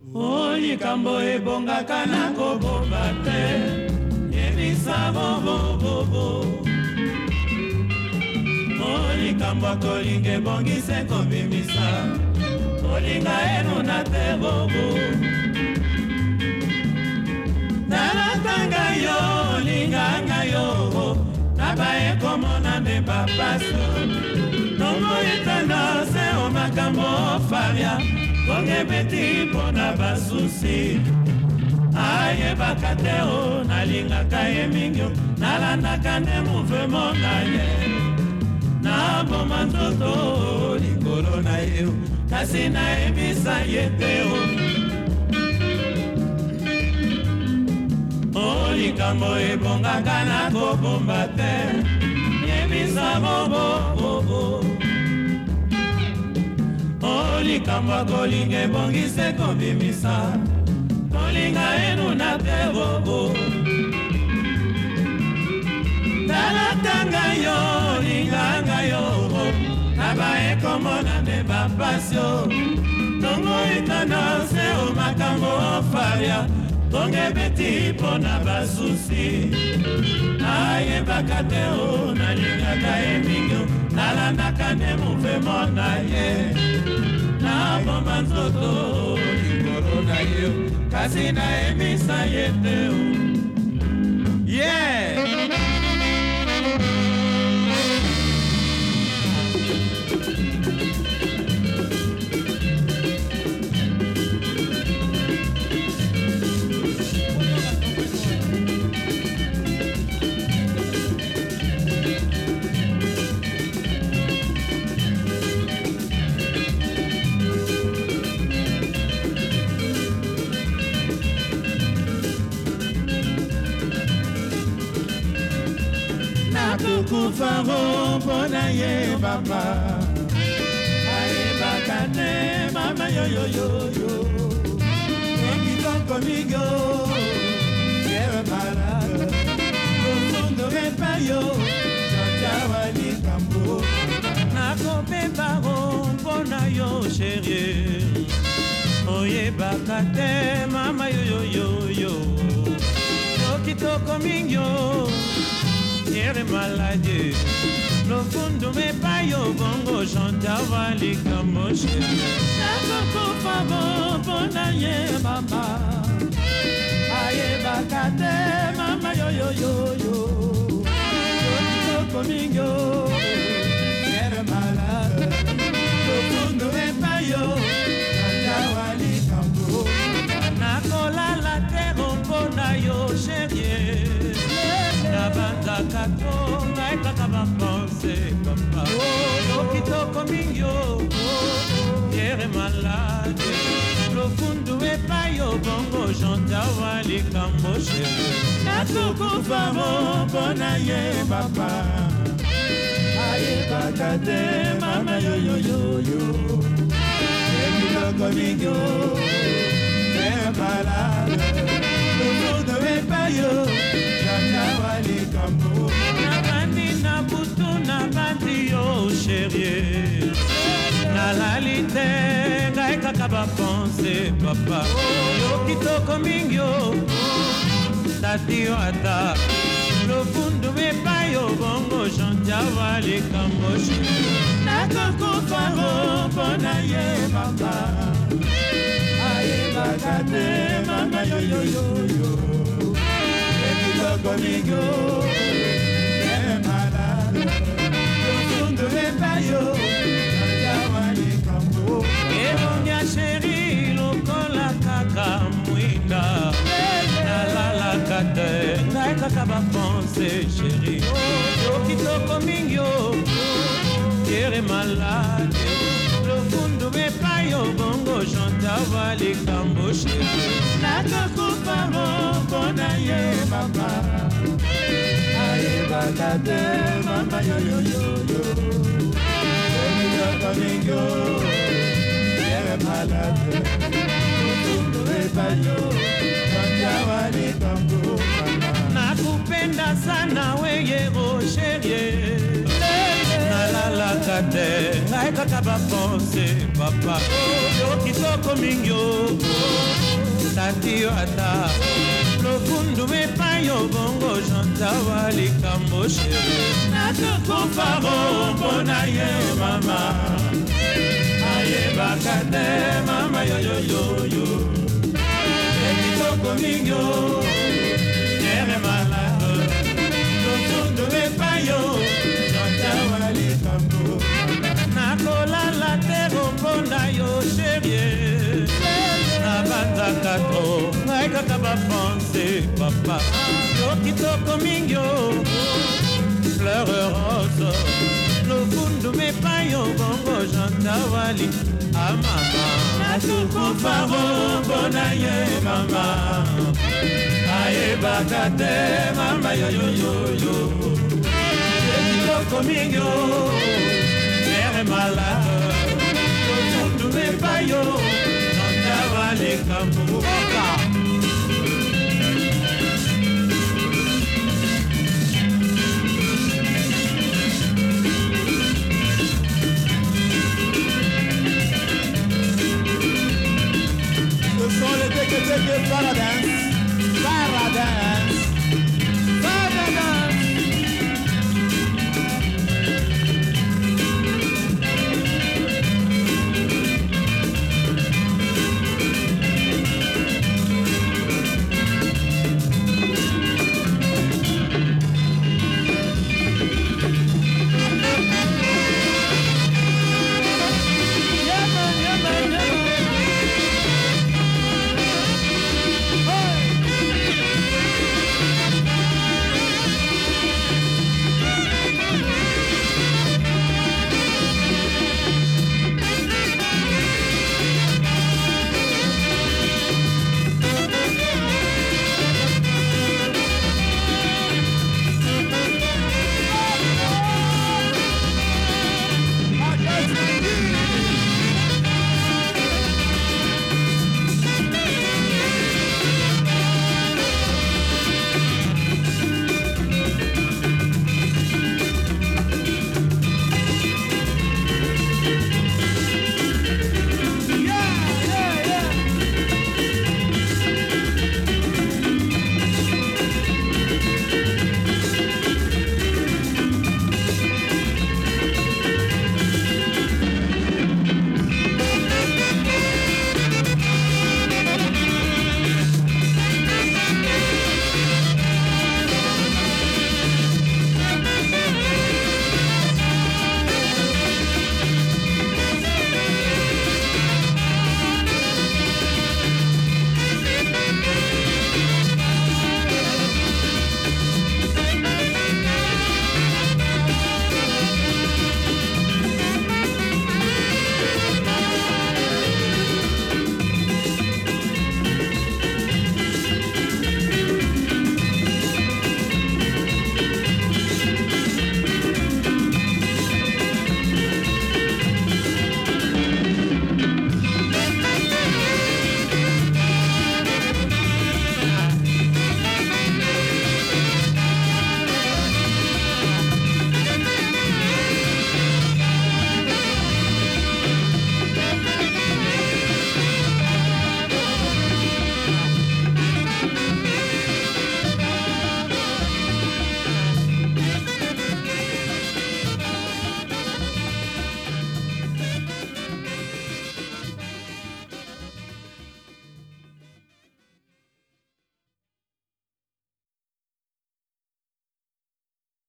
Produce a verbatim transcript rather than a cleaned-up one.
O likambo ebongaka na kobomba te, yebisa bobobobo. O likambo kolinga ebongise kobimisa, kolinga enuna te bobo. Talatanga yo, linganga yo, nabaye komona me papaso. Nongo etanda se o makambo faria, konge beti pona basusi. Aye bakate o, nalingaka ye mingyo, nalandaka ne mouvement na ye. Na boma nzoto, likolo na ye, kasi na ebisa ye te o. O likambo ebongaka na kobomba te, yebisa bobo bobo. O likambo kolinga ebongise kobimisa, kolinga enuna te bobo. Talatanga yo, linganga yo, nabaye komona ne bapasyo. Nongo itana se o makambo faria, konge beti pona basusi. Aye bakate o, nalingaka ye mingyo, nalandaka ne mouvement na ye. Na bomba nzoto, likolo na ye, kasi na ebisa ye te o. Yeah! Kufaro pona ye baba, aye bakane mama yo yo yo yo. Ekito conmigo, quiero parar. Profundo repayo, chachawa ni campo. Nako peparo pona yo chérie. Oye bakate mama yo yo yo yo. Ekito conmigo. Quiere malade, no fundo me payo bongo chantava likamoshe. Nako por favor pona ye mama, aye bakate mama yo yo yo yo. Yo conmigo, quiere malade, no fundo me payo chantava likambo. Nako la la terre pona yo chérie. Nabanda kato, naika kaba pense papa. Yo kitoko minyo, yere malade. Profundo e payo bongo janta wali kamboshe. Natuko famo bona ye papa. Aye bakate mama yo yo yo yo. Yo kitoko minyo, yere malade. Profundo e payo. Nabandi na butu nabandi yo chérie. Nalalite ngai kaka bapense papa. Yo kitoko mingyo, tati yo ata. Profundo me payo bongo chantawa likamboshe. Nakoko faro pona ye papa. Aye bakate mama yo yo yo yo. Conmigo, es malade, profundo de payo, chawani campo. Eronya chérie, lokola kaka mwinda. Na la la kate, ngai kaka bapense chérie. Yo kitoko mingo, quiere malade, profundo de payo bongo chantava likamboshe. Nakoko famo pona ye papa. Aye bakate mama yo yo yo yo. Yo conmigo, quiere malade. Profundo de payo, chantawa ni campo. Nakupenda sana weye go chérie. Nalala kate, ngai kaka bapense papa. Yo kitoko mingo. yo ata lokundu epai yo bongo jantawa likambo sheri nakokofaro mpona ye mama ayebaka te mama yoyoyoyo ekitoko mingyo ere malade lokundu epai yo jantawa likambo nakolala tero mpona yo sherie nabandaka to ngai kaka bapense papa yo kitoko mingyo fleur rose lokundu mepai yo bongo jantawali amama natukufaro mpona ye mama ayebaka te mama yoyoyoyo ekitoko mingyo mere malade lokundu mepai yo jantawali kambuka Paradise, Paradise, Paradise.